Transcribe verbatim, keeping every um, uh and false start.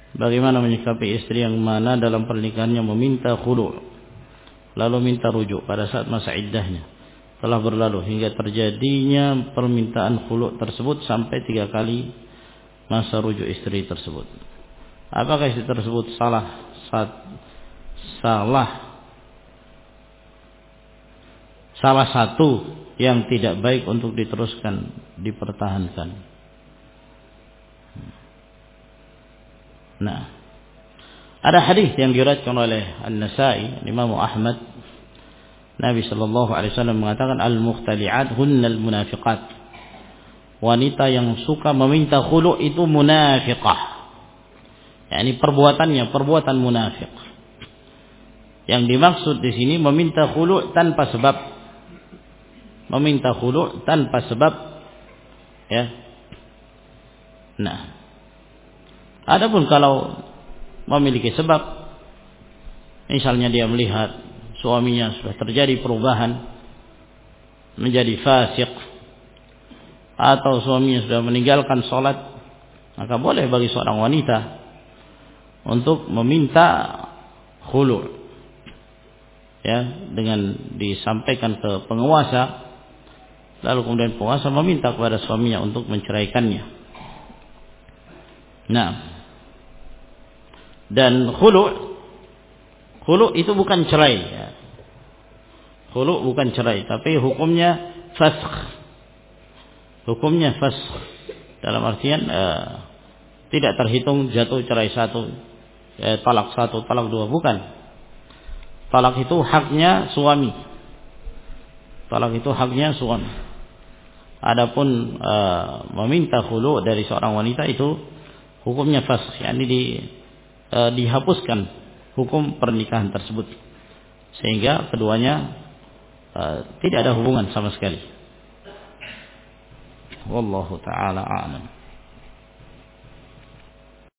Bagaimana menyikapi istri yang mana dalam pernikahannya meminta khulu' lalu minta rujuk pada saat masa iddahnya telah berlalu hingga terjadinya permintaan khulu' tersebut sampai tiga kali masa rujuk istri tersebut. Apakah istri tersebut salah saat, salah salah satu yang tidak baik untuk diteruskan, dipertahankan? Nah, ada hadis yang diriwayatkan oleh An-Nasa'i, Imam Ahmad. Nabi sallallahu alaihi wasallam mengatakan al-mukhtali'at hunnal munafiqat. Wanita yang suka meminta khulu' itu munafiqah. yakni perbuatannya perbuatan munafik. Yang dimaksud di sini meminta khulu' tanpa sebab. Meminta khulu' tanpa sebab, ya. Nah, adapun kalau memiliki sebab, misalnya dia melihat suaminya sudah terjadi perubahan menjadi fasik, atau suaminya sudah meninggalkan sholat, maka boleh bagi seorang wanita untuk meminta khulu', ya, dengan disampaikan ke penguasa, lalu kemudian penguasa meminta kepada suaminya untuk menceraikannya. Nah, dan khulu' khulu' itu bukan cerai, ya. Khulu' bukan cerai, tapi hukumnya fasakh. Hukumnya fasakh dalam artian eh, tidak terhitung jatuh cerai satu, eh, talak satu, talak dua, bukan. Talak itu haknya suami. Talak itu haknya suami. Adapun eh, meminta khulu' dari seorang wanita itu hukumnya fasakh, yakni di, eh, dihapuskan hukum pernikahan tersebut, sehingga keduanya uh, tidak ada hubungan sama sekali. Wallahu ta'ala a'lam.